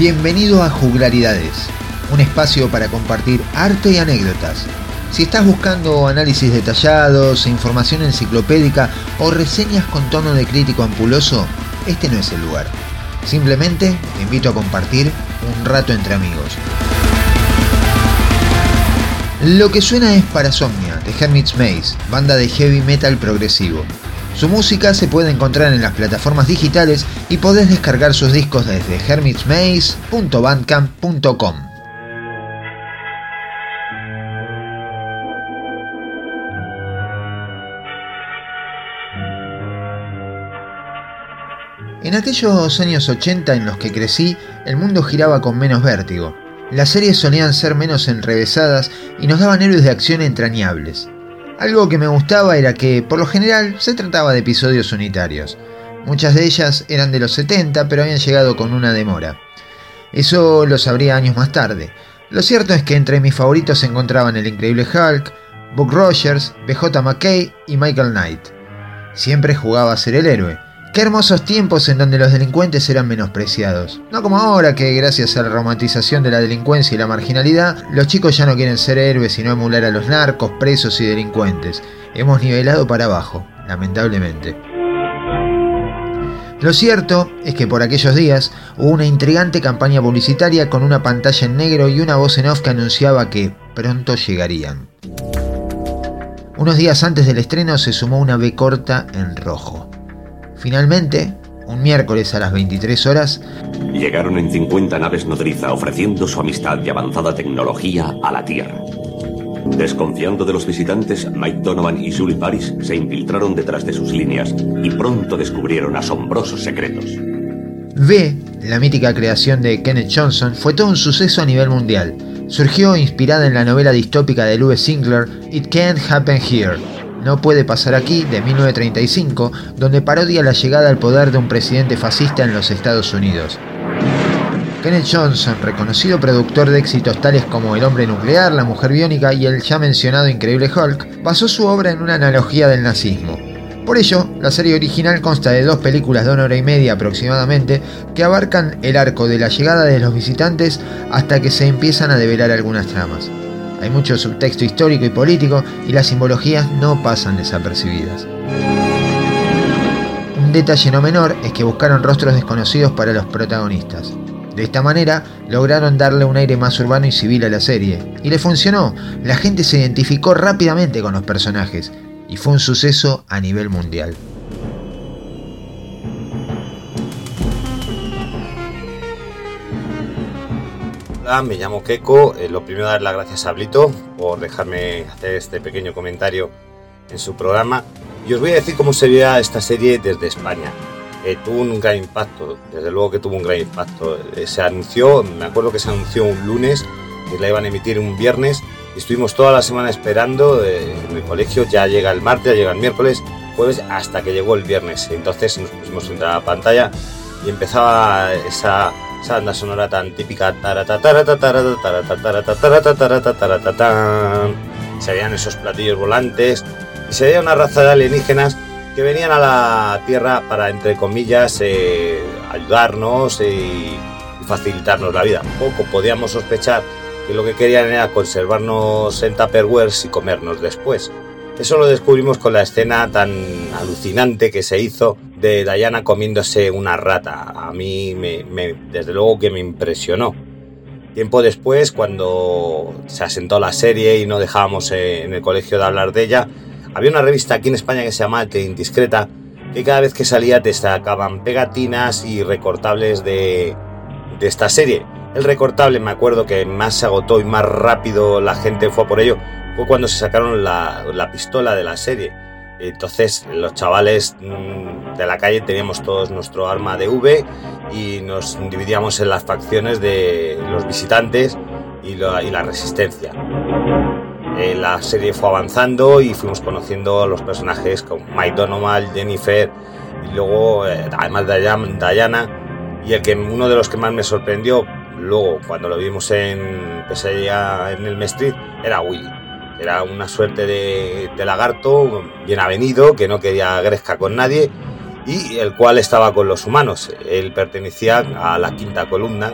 Bienvenido a Juglaridades, un espacio para compartir arte y anécdotas. Si estás buscando análisis detallados, información enciclopédica o reseñas con tono de crítico ampuloso, este no es el lugar. Simplemente te invito a compartir un rato entre amigos. Lo que suena es Parasomnia, de Hermit's Maze, banda de heavy metal progresivo. Su música se puede encontrar en las plataformas digitales y podés descargar sus discos desde hermitsmaze.bandcamp.com. En aquellos años 80 en los que crecí, el mundo giraba con menos vértigo. Las series solían ser menos enrevesadas y nos daban héroes de acción entrañables. Algo que me gustaba era que, por lo general, se trataba de episodios unitarios. Muchas de ellas eran de los 70, pero habían llegado con una demora. Eso lo sabría años más tarde. Lo cierto es que entre mis favoritos se encontraban el increíble Hulk, Buck Rogers, BJ McKay y Michael Knight. Siempre jugaba a ser el héroe. Qué hermosos tiempos en donde los delincuentes eran menospreciados. No como ahora que, gracias a la romantización de la delincuencia y la marginalidad, los chicos ya no quieren ser héroes sino emular a los narcos, presos y delincuentes. Hemos nivelado para abajo, lamentablemente. Lo cierto es que por aquellos días hubo una intrigante campaña publicitaria con una pantalla en negro y una voz en off que anunciaba que pronto llegarían. Unos días antes del estreno se sumó una B corta en rojo. Finalmente, un miércoles a las 23 horas, llegaron en 50 naves nodriza ofreciendo su amistad y avanzada tecnología a la Tierra. Desconfiando de los visitantes, Mike Donovan y Julie Paris se infiltraron detrás de sus líneas y pronto descubrieron asombrosos secretos. V, la mítica creación de Kenneth Johnson, fue todo un suceso a nivel mundial. Surgió inspirada en la novela distópica de Lewis Sinclair, It Can't Happen Here. No puede pasar aquí, de 1935, donde parodia la llegada al poder de un presidente fascista en los Estados Unidos. Kenneth Johnson, reconocido productor de éxitos tales como El hombre nuclear, La mujer biónica y el ya mencionado increíble Hulk, basó su obra en una analogía del nazismo. Por ello, la serie original consta de 2 películas de 1 hora y media aproximadamente, que abarcan el arco de la llegada de los visitantes hasta que se empiezan a develar algunas tramas. Hay mucho subtexto histórico y político y las simbologías no pasan desapercibidas. Un detalle no menor es que buscaron rostros desconocidos para los protagonistas. De esta manera lograron darle un aire más urbano y civil a la serie. Y le funcionó, la gente se identificó rápidamente con los personajes y fue un suceso a nivel mundial. Hola, me llamo Keiko. Lo primero, dar las gracias a Blito por dejarme hacer este pequeño comentario en su programa. Y os voy a decir cómo se veía esta serie desde España. Tuvo un gran impacto, desde luego que tuvo un gran impacto. Se anunció, me acuerdo que se anunció un lunes, que la iban a emitir un viernes, y estuvimos toda la semana esperando en el colegio. Ya llega el martes, ya llega el miércoles, jueves, hasta que llegó el viernes. Entonces nos pusimos frente a la pantalla y empezaba esa banda sonora tan típica. Se veían esos platillos volantes y se veía una raza de alienígenas que venían a la Tierra para, entre comillas, ayudarnos y facilitarnos la vida. Poco podíamos sospechar que lo que querían era conservarnos en Tupperwares y comernos después. Eso lo descubrimos con la escena tan alucinante que se hizo de Diana comiéndose una rata. A mí, desde luego que me impresionó. Tiempo después, cuando se asentó la serie y no dejábamos en el colegio de hablar de ella, había una revista aquí en España que se llama Arte Indiscreta, que cada vez que salía te sacaban pegatinas y recortables de esta serie. El recortable, me acuerdo que más se agotó y más rápido la gente fue por ello, fue cuando se sacaron la pistola de la serie. Entonces los chavales de la calle teníamos todos nuestro arma de V y nos dividíamos en las facciones de los visitantes y la resistencia. La serie fue avanzando y fuimos conociendo a los personajes como Mike Donovan, Jennifer y luego además de Diana, y uno de los que más me sorprendió luego cuando lo vimos en Pesadilla en Elm Street era Willy. Era una suerte de lagarto bien avenido que no quería gresca con nadie y el cual estaba con los humanos. Él pertenecía a la quinta columna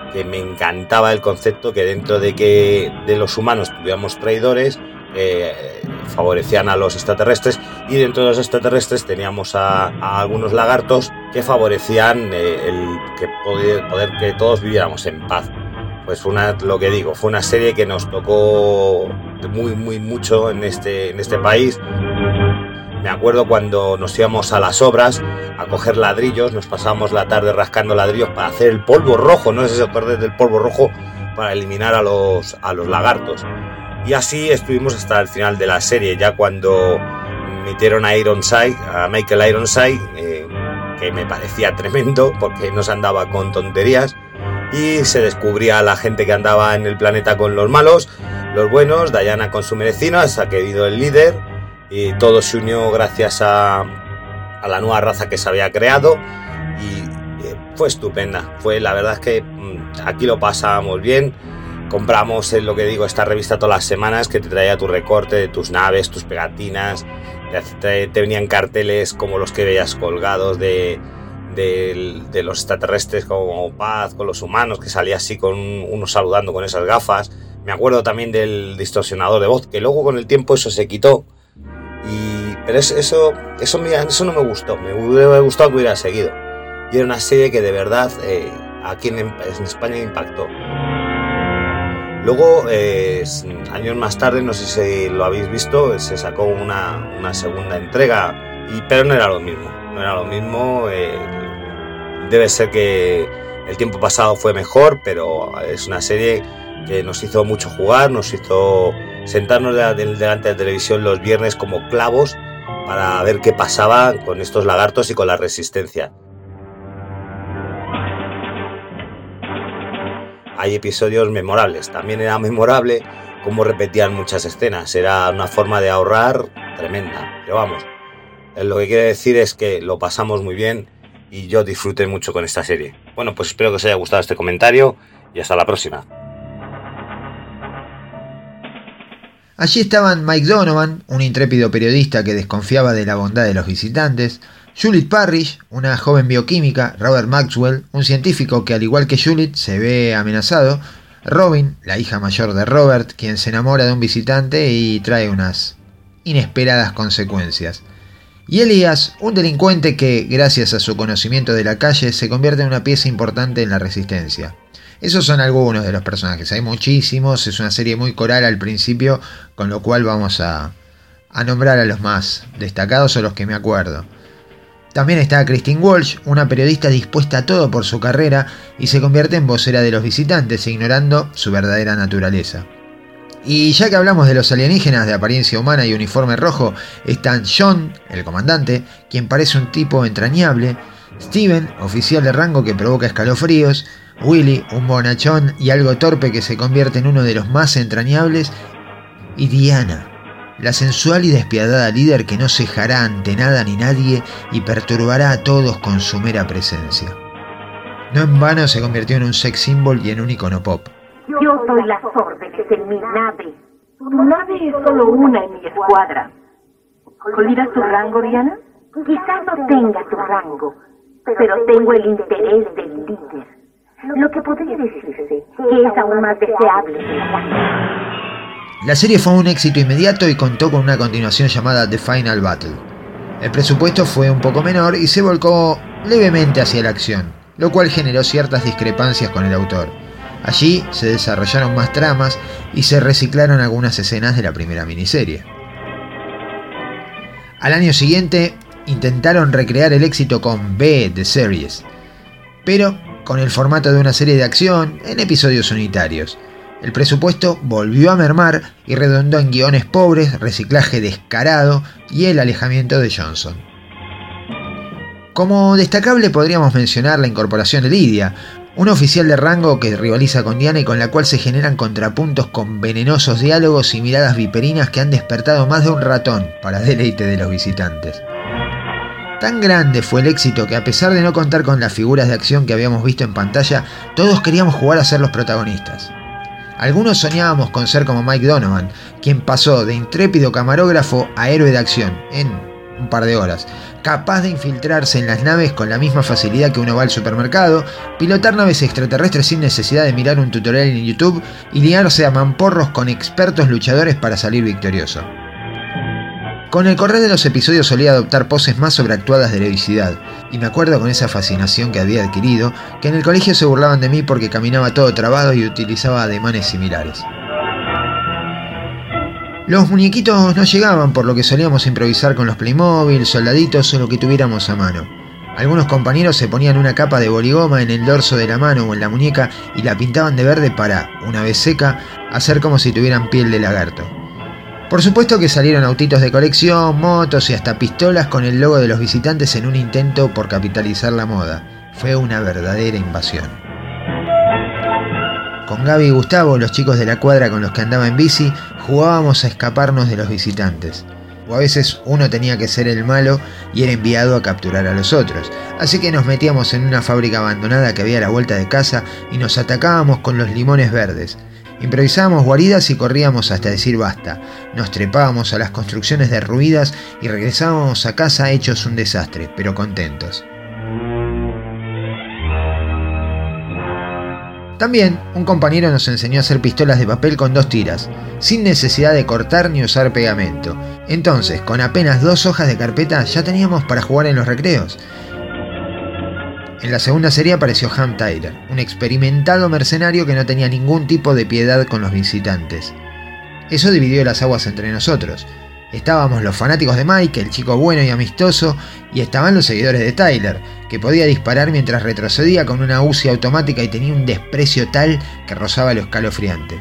que me encantaba el concepto que dentro de que de los humanos tuviéramos traidores, favorecían a los extraterrestres, y dentro de los extraterrestres teníamos a algunos lagartos que favorecían el que poder que todos viviéramos en paz. Pues fue una serie que nos tocó muy mucho en este país. Me acuerdo cuando nos íbamos a las obras a coger ladrillos, nos pasábamos la tarde rascando ladrillos para hacer el polvo rojo, no sé si os acordáis del polvo rojo, para eliminar a los lagartos. Y así estuvimos hasta el final de la serie, ya cuando metieron a Michael Ironside, que me parecía tremendo porque no se andaba con tonterías, y se descubría a la gente que andaba en el planeta con los malos, los buenos, Diana con su merecino, hasta que vino el líder, y todo se unió gracias a la nueva raza que se había creado, y fue estupenda. La verdad es que aquí lo pasábamos bien. Compramos, esta revista todas las semanas, que te traía tu recorte de tus naves, tus pegatinas, te venían carteles como los que veías colgados de los extraterrestres como paz con los humanos, que salía así con uno saludando con esas gafas. Me acuerdo también del distorsionador de voz, que luego con el tiempo eso se quitó, pero eso no me gustó. Me hubiera gustado que hubiera seguido, y era una serie que de verdad aquí en España impactó. Luego, años más tarde, no sé si lo habéis visto, se sacó una segunda entrega, pero no era lo mismo. Debe ser que el tiempo pasado fue mejor, pero es una serie que nos hizo mucho jugar, nos hizo sentarnos delante de la televisión los viernes como clavos para ver qué pasaba con estos lagartos y con la resistencia. Hay episodios memorables. También era memorable cómo repetían muchas escenas. Era una forma de ahorrar tremenda. Pero vamos, lo que quiero decir es que lo pasamos muy bien y yo disfruté mucho con esta serie. Bueno, pues espero que os haya gustado este comentario y hasta la próxima. Allí estaban Mike Donovan, un intrépido periodista que desconfiaba de la bondad de los visitantes, Juliet Parrish, una joven bioquímica, Robert Maxwell, un científico que al igual que Juliet se ve amenazado, Robin, la hija mayor de Robert, quien se enamora de un visitante y trae unas inesperadas consecuencias, y Elias, un delincuente que, gracias a su conocimiento de la calle, se convierte en una pieza importante en la resistencia. Esos son algunos de los personajes, hay muchísimos, es una serie muy coral al principio, con lo cual vamos a nombrar a los más destacados o los que me acuerdo. También está Christine Walsh, una periodista dispuesta a todo por su carrera y se convierte en vocera de los visitantes, ignorando su verdadera naturaleza. Y ya que hablamos de los alienígenas de apariencia humana y uniforme rojo, están John, el comandante, quien parece un tipo entrañable, Steven, oficial de rango que provoca escalofríos, Willy, un bonachón y algo torpe que se convierte en uno de los más entrañables, y Diana, la sensual y despiadada líder que no cejará ante nada ni nadie y perturbará a todos con su mera presencia. No en vano se convirtió en un sex symbol y en un icono pop. Yo doy las órdenes en mi nave. Tu nave es solo una en mi escuadra. ¿Olvidas tu rango, Diana? Quizás no tenga tu rango, pero tengo el interés del líder. Lo que podría decirse que es aún más deseable que la sangre. La serie fue un éxito inmediato y contó con una continuación llamada The Final Battle. El presupuesto fue un poco menor y se volcó levemente hacia la acción, lo cual generó ciertas discrepancias con el autor. Allí se desarrollaron más tramas y se reciclaron algunas escenas de la primera miniserie. Al año siguiente intentaron recrear el éxito con B The Series, pero con el formato de una serie de acción en episodios unitarios. El presupuesto volvió a mermar y redundó en guiones pobres, reciclaje descarado y el alejamiento de Johnson. Como destacable podríamos mencionar la incorporación de Lydia, una oficial de rango que rivaliza con Diana y con la cual se generan contrapuntos con venenosos diálogos y miradas viperinas que han despertado más de un ratón para deleite de los visitantes. Tan grande fue el éxito que, a pesar de no contar con las figuras de acción que habíamos visto en pantalla, todos queríamos jugar a ser los protagonistas. Algunos soñábamos con ser como Mike Donovan, quien pasó de intrépido camarógrafo a héroe de acción en un par de horas, capaz de infiltrarse en las naves con la misma facilidad que uno va al supermercado, pilotar naves extraterrestres sin necesidad de mirar un tutorial en YouTube y liarse a mamporros con expertos luchadores para salir victorioso. Con el correr de los episodios solía adoptar poses más sobreactuadas de heroicidad, y me acuerdo con esa fascinación que había adquirido, que en el colegio se burlaban de mí porque caminaba todo trabado y utilizaba ademanes similares. Los muñequitos no llegaban, por lo que solíamos improvisar con los Playmobil, soldaditos o lo que tuviéramos a mano. Algunos compañeros se ponían una capa de boligoma en el dorso de la mano o en la muñeca y la pintaban de verde para, una vez seca, hacer como si tuvieran piel de lagarto. Por supuesto que salieron autitos de colección, motos y hasta pistolas con el logo de los visitantes en un intento por capitalizar la moda. Fue una verdadera invasión. Con Gaby y Gustavo, los chicos de la cuadra con los que andaba en bici, jugábamos a escaparnos de los visitantes. O a veces uno tenía que ser el malo y era enviado a capturar a los otros. Así que nos metíamos en una fábrica abandonada que había a la vuelta de casa y nos atacábamos con los limones verdes. Improvisábamos guaridas y corríamos hasta decir basta. Nos trepábamos a las construcciones derruidas y regresábamos a casa hechos un desastre, pero contentos. También, un compañero nos enseñó a hacer pistolas de papel con 2 tiras, sin necesidad de cortar ni usar pegamento. Entonces, con apenas 2 hojas de carpeta ya teníamos para jugar en los recreos. En la segunda serie apareció Ham Tyler, un experimentado mercenario que no tenía ningún tipo de piedad con los visitantes. Eso dividió las aguas entre nosotros. Estábamos los fanáticos de Mike, el chico bueno y amistoso, y estaban los seguidores de Tyler, que podía disparar mientras retrocedía con una Uzi automática y tenía un desprecio tal que rozaba lo escalofriante.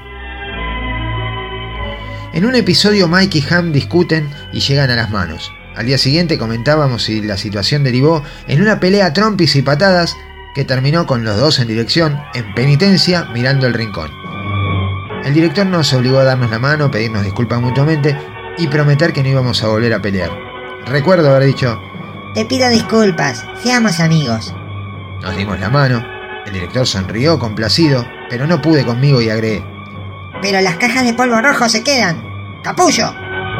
En un episodio Mike y Ham discuten y llegan a las manos. Al día siguiente comentábamos si la situación derivó en una pelea a trompis y patadas que terminó con los dos en dirección, en penitencia, mirando el rincón. El director nos obligó a darnos la mano, pedirnos disculpas mutuamente y prometer que no íbamos a volver a pelear. Recuerdo haber dicho: te pido disculpas, seamos amigos. Nos dimos la mano, el director sonrió complacido, pero no pude conmigo y agregué: pero las cajas de polvo rojo se quedan, ¡capullo!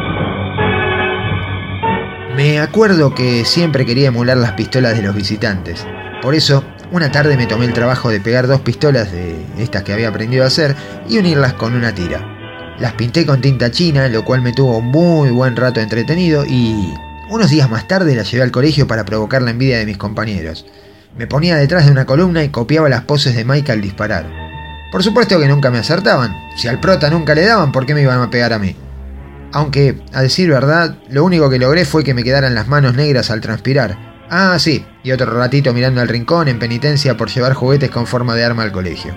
Me acuerdo que siempre quería emular las pistolas de los visitantes. Por eso, una tarde me tomé el trabajo de pegar 2 pistolas de estas que había aprendido a hacer y unirlas con una tira. Las pinté con tinta china, lo cual me tuvo un muy buen rato entretenido, y unos días más tarde las llevé al colegio para provocar la envidia de mis compañeros. Me ponía detrás de una columna y copiaba las poses de Mike al disparar. Por supuesto que nunca me acertaban. Si al prota nunca le daban, ¿por qué me iban a pegar a mí? Aunque, a decir verdad, lo único que logré fue que me quedaran las manos negras al transpirar. Ah, sí, y otro ratito mirando al rincón en penitencia por llevar juguetes con forma de arma al colegio.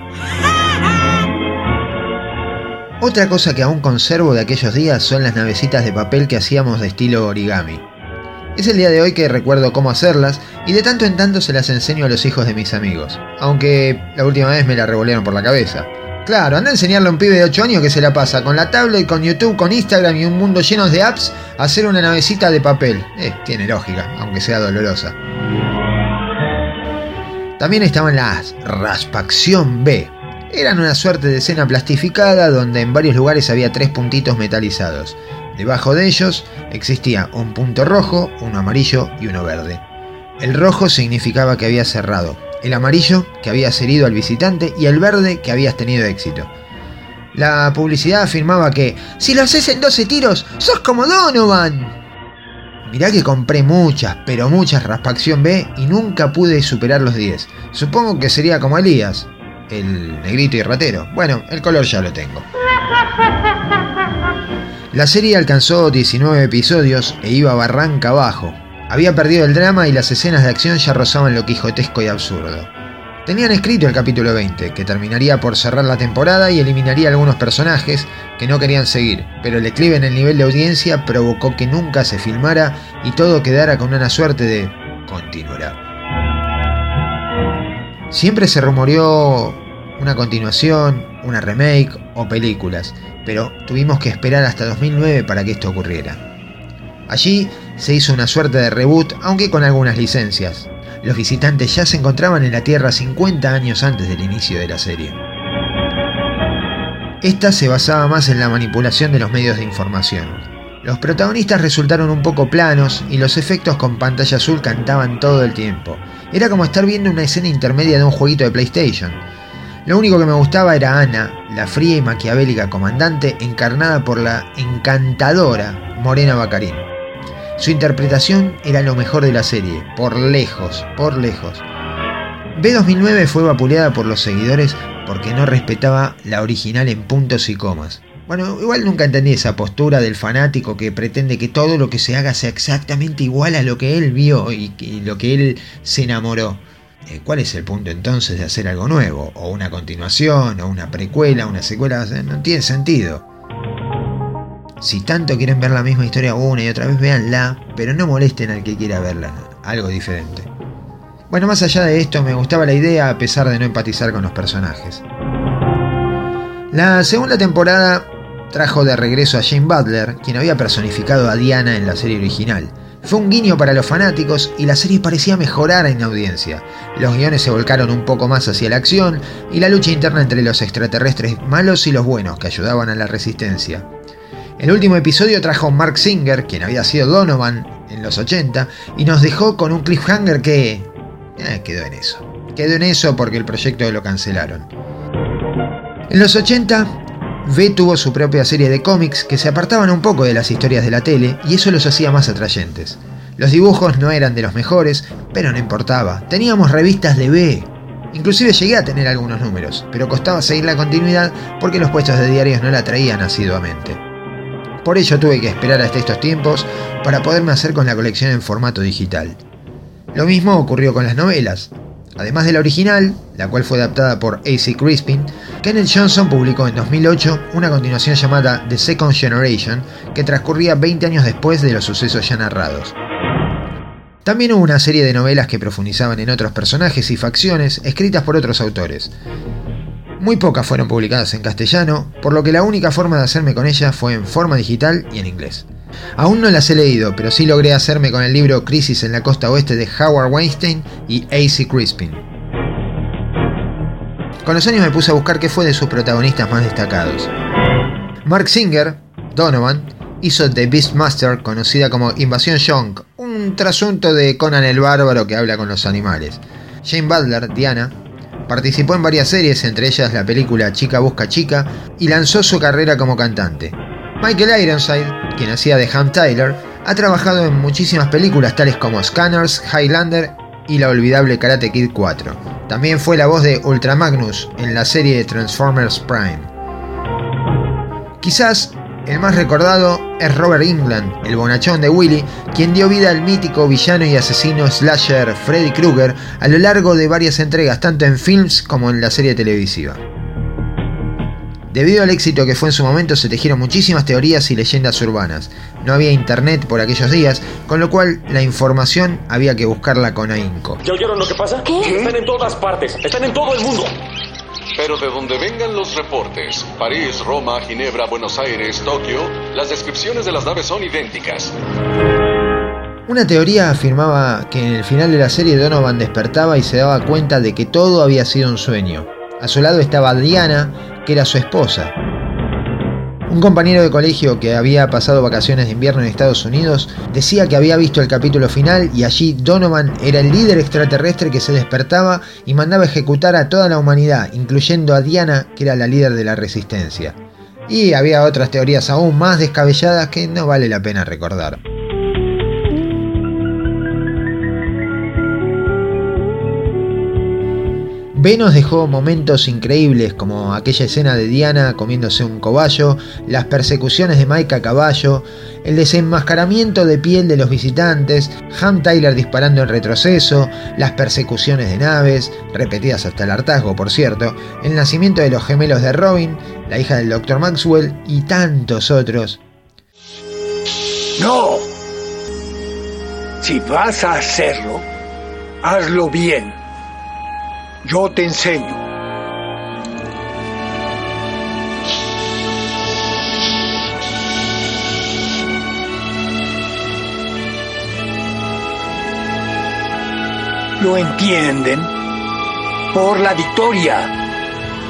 Otra cosa que aún conservo de aquellos días son las navecitas de papel que hacíamos de estilo origami. Es el día de hoy que recuerdo cómo hacerlas y de tanto en tanto se las enseño a los hijos de mis amigos, aunque la última vez me la revolearon por la cabeza. Claro, anda a enseñarle a un pibe de 8 años que se la pasa con la tablet, con YouTube, con Instagram y un mundo lleno de apps a hacer una navecita de papel. Tiene lógica, aunque sea dolorosa. También estaban las Raspacción B. Eran una suerte de escena plastificada donde en varios lugares había 3 puntitos metalizados. Debajo de ellos existía un punto rojo, uno amarillo y uno verde. El rojo significaba que había cerrado, el amarillo que habías herido al visitante y el verde que habías tenido éxito. La publicidad afirmaba que si lo haces en 12 tiros, sos como Donovan. Mirá que compré muchas, pero muchas Raspacción B y nunca pude superar los 10. Supongo que sería como Elías, el negrito y ratero. Bueno, el color ya lo tengo. La serie alcanzó 19 episodios e iba barranca abajo. Había perdido el drama y las escenas de acción ya rozaban lo quijotesco y absurdo. Tenían escrito el capítulo 20, que terminaría por cerrar la temporada y eliminaría algunos personajes que no querían seguir, pero el declive en el nivel de audiencia provocó que nunca se filmara y todo quedara con una suerte de continuará. Siempre se rumoreó una continuación, una remake o películas, pero tuvimos que esperar hasta 2009 para que esto ocurriera. Allí se hizo una suerte de reboot, aunque con algunas licencias. Los visitantes ya se encontraban en la Tierra 50 años antes del inicio de la serie. Esta se basaba más en la manipulación de los medios de información. Los protagonistas resultaron un poco planos y los efectos con pantalla azul cantaban todo el tiempo. Era como estar viendo una escena intermedia de un jueguito de PlayStation. Lo único que me gustaba era Ana, la fría y maquiavélica comandante encarnada por la encantadora Morena Baccarin. Su interpretación era lo mejor de la serie, por lejos, por lejos. B2009 fue vapuleada por los seguidores porque no respetaba la original en puntos y comas. Bueno, igual nunca entendí esa postura del fanático que pretende que todo lo que se haga sea exactamente igual a lo que él vio y lo que él se enamoró. ¿Cuál es el punto entonces de hacer algo nuevo? O una continuación, o una precuela, una secuela, no tiene sentido. Si tanto quieren ver la misma historia una y otra vez, véanla, pero no molesten al que quiera verla, algo diferente. Bueno, más allá de esto, me gustaba la idea a pesar de no empatizar con los personajes. La segunda temporada trajo de regreso a Jane Butler, quien había personificado a Diana en la serie original. Fue un guiño para los fanáticos y la serie parecía mejorar en audiencia. Los guiones se volcaron un poco más hacia la acción y la lucha interna entre los extraterrestres malos y los buenos que ayudaban a la resistencia. El último episodio trajo a Mark Singer, quien había sido Donovan en los 80, y nos dejó con un cliffhanger que quedó en eso. Quedó en eso porque el proyecto lo cancelaron. En los 80, V tuvo su propia serie de cómics que se apartaban un poco de las historias de la tele y eso los hacía más atrayentes. Los dibujos no eran de los mejores, pero no importaba. Teníamos revistas de V. Inclusive llegué a tener algunos números, pero costaba seguir la continuidad porque los puestos de diarios no la traían asiduamente. Por ello tuve que esperar hasta estos tiempos para poderme hacer con la colección en formato digital. Lo mismo ocurrió con las novelas. Además de la original, la cual fue adaptada por A.C. Crispin, Kenneth Johnson publicó en 2008 una continuación llamada The Second Generation, que transcurría 20 años después de los sucesos ya narrados. También hubo una serie de novelas que profundizaban en otros personajes y facciones escritas por otros autores. Muy pocas fueron publicadas en castellano, por lo que la única forma de hacerme con ellas fue en forma digital y en inglés. Aún no las he leído, pero sí logré hacerme con el libro Crisis en la Costa Oeste de Howard Weinstein y A.C. Crispin. Con los años me puse a buscar qué fue de sus protagonistas más destacados. Mark Singer, Donovan, hizo The Beastmaster, conocida como Invasión Yonk, un trasunto de Conan el Bárbaro que habla con los animales. Jane Butler, Diana, participó en varias series, entre ellas la película Chica Busca Chica, y lanzó su carrera como cantante. Michael Ironside, quien hacía de Ham Tyler, ha trabajado en muchísimas películas tales como Scanners, Highlander y la olvidable Karate Kid 4. También fue la voz de Ultra Magnus en la serie de Transformers Prime. Quizás el más recordado es Robert Englund, el bonachón de Willy, quien dio vida al mítico villano y asesino slasher Freddy Krueger a lo largo de varias entregas tanto en films como en la serie televisiva. Debido al éxito que fue en su momento se tejieron muchísimas teorías y leyendas urbanas. No había internet por aquellos días, con lo cual la información había que buscarla con ahínco. ¿Ya oyeron lo que pasa? ¿Qué? Están en todas partes, están en todo el mundo. Pero de donde vengan los reportes, París, Roma, Ginebra, Buenos Aires, Tokio, las descripciones de las naves son idénticas. Una teoría afirmaba que en el final de la serie Donovan despertaba y se daba cuenta de que todo había sido un sueño. A su lado estaba Diana, que era su esposa. Un compañero de colegio que había pasado vacaciones de invierno en Estados Unidos decía que había visto el capítulo final y allí Donovan era el líder extraterrestre que se despertaba y mandaba ejecutar a toda la humanidad, incluyendo a Diana, que era la líder de la resistencia. Y había otras teorías aún más descabelladas que no vale la pena recordar. V nos dejó momentos increíbles como aquella escena de Diana comiéndose un cobayo, las persecuciones de Mike a caballo, el desenmascaramiento de piel de los visitantes, Ham Tyler disparando en retroceso, las persecuciones de naves, repetidas hasta el hartazgo por cierto, el nacimiento de los gemelos de Robin, la hija del Dr. Maxwell y tantos otros. ¡No! Si vas a hacerlo, hazlo bien. Yo te enseño. ¿Lo entienden? Por la victoria.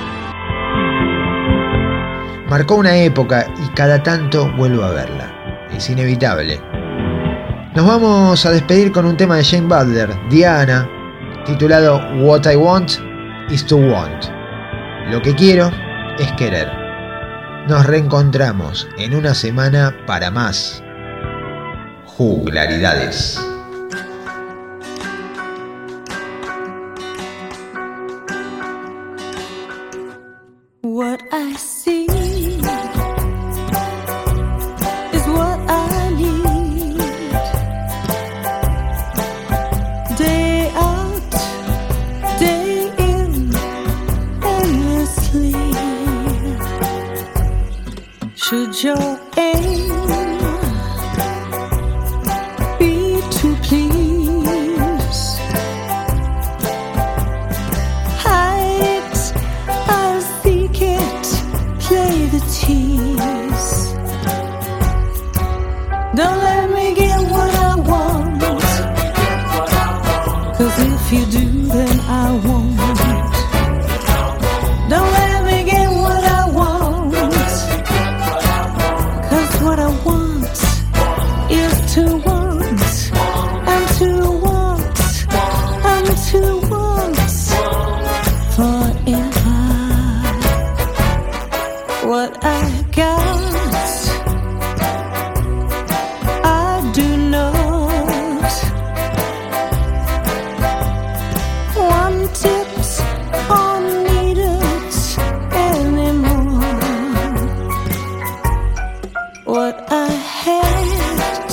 Marcó una época y cada tanto vuelvo a verla. es inevitable. Nos vamos a despedir con un tema de Jane Butler, Diana, titulado What I Want is to Want. Lo que quiero es querer. Nos reencontramos en una semana para más juglaridades. What I see is what I need. Day out, day in, endlessly. Should your aim be to please, hide it, I'll seek it, play the tease. Don't let me get what I want, 'cause if you do, then I won't. Don't let me get what I want, 'cause what I want is to want, and to want, and to want forever. What I got, I do not want it or need it anymore. What I had,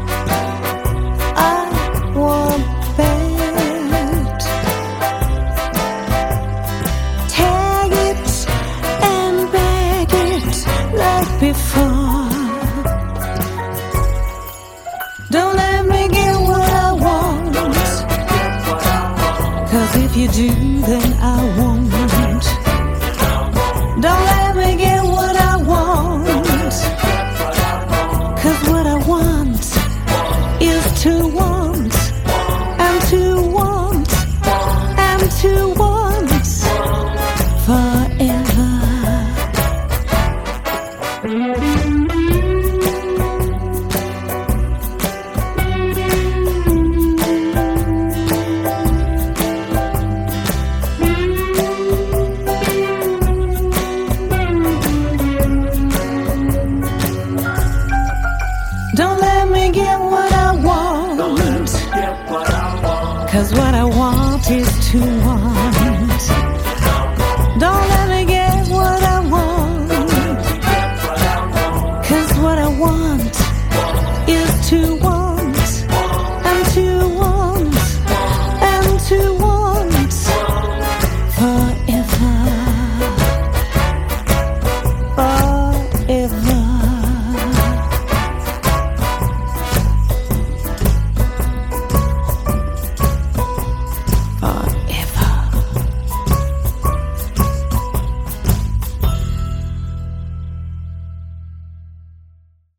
I want back. Tag it and bag it like before. Don't let me get what I want, 'cause if you do, then I won't. Don't let me get what I want, 'cause what I want is to want, and to want, and to want forever. Don't let me get what I want, 'cause what I want is to want.